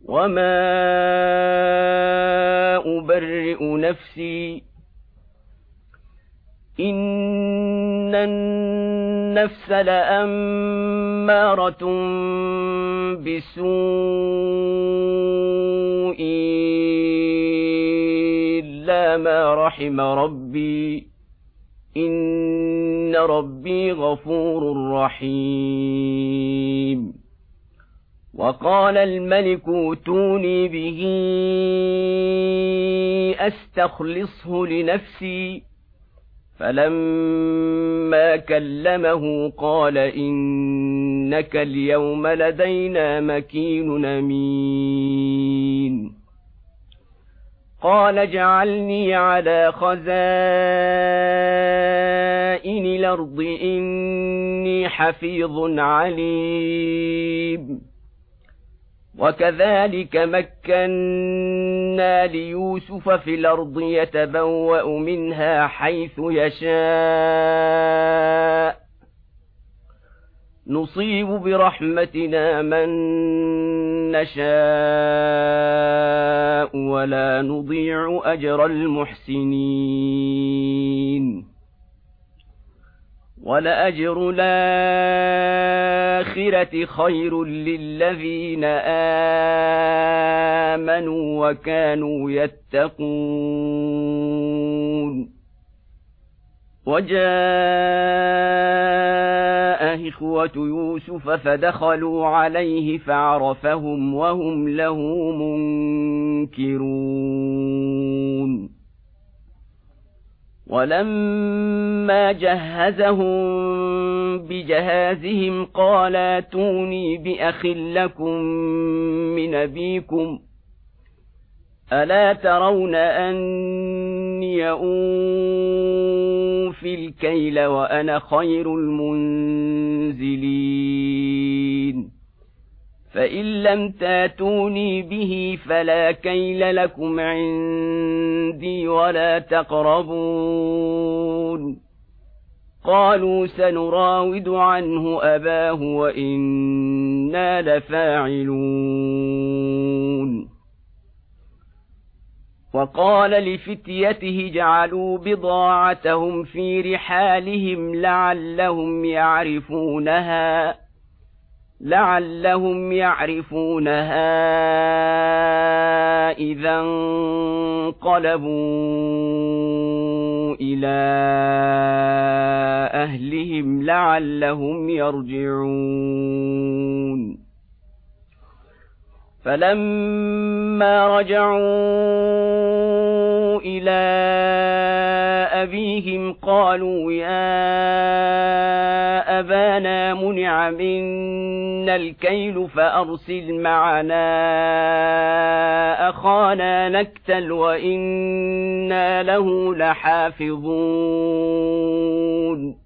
وما أبرئ نفسي إن النفس لأمارة بالسوء إلا ما رحم ربي إن ربي غفور رحيم. وقال الملك ائتوني به أستخلصه لنفسي فلما كلمه قال إنك اليوم لدينا مكين أمين. قال اجعلني على خزائن الأرض إني حفيظ عليم. وكذلك مكنا ليوسف في الأرض يتبوأ منها حيث يشاء نصيب برحمتنا من نشاء ولا نضيع أجر المحسنين. ولأجر الآخرة خير للذين آمنوا وكانوا يتقون. وجاء إخوة يوسف فدخلوا عليه فعرفهم وهم له منكرون. ولما جهزهم بجهازهم قال ائتوني بأخ لكم من أبيكم ألا ترون أني أوفي الكيل وأنا خير المنزلين فإن لم تاتوني به فلا كيل لكم عندي ولا تقربون. قالوا سنراود عنه أباه وإنا لفاعلون. وقال لفتيته جعلوا بضاعتهم في رحالهم لعلهم يعرفونها إذا انقلبوا إلى أهلهم لعلهم يرجعون. فلما رجعوا إلى أبيهم قالوا يا أبانا منع منا الكيل فأرسل معنا أخانا نكتل وإنا له لحافظون.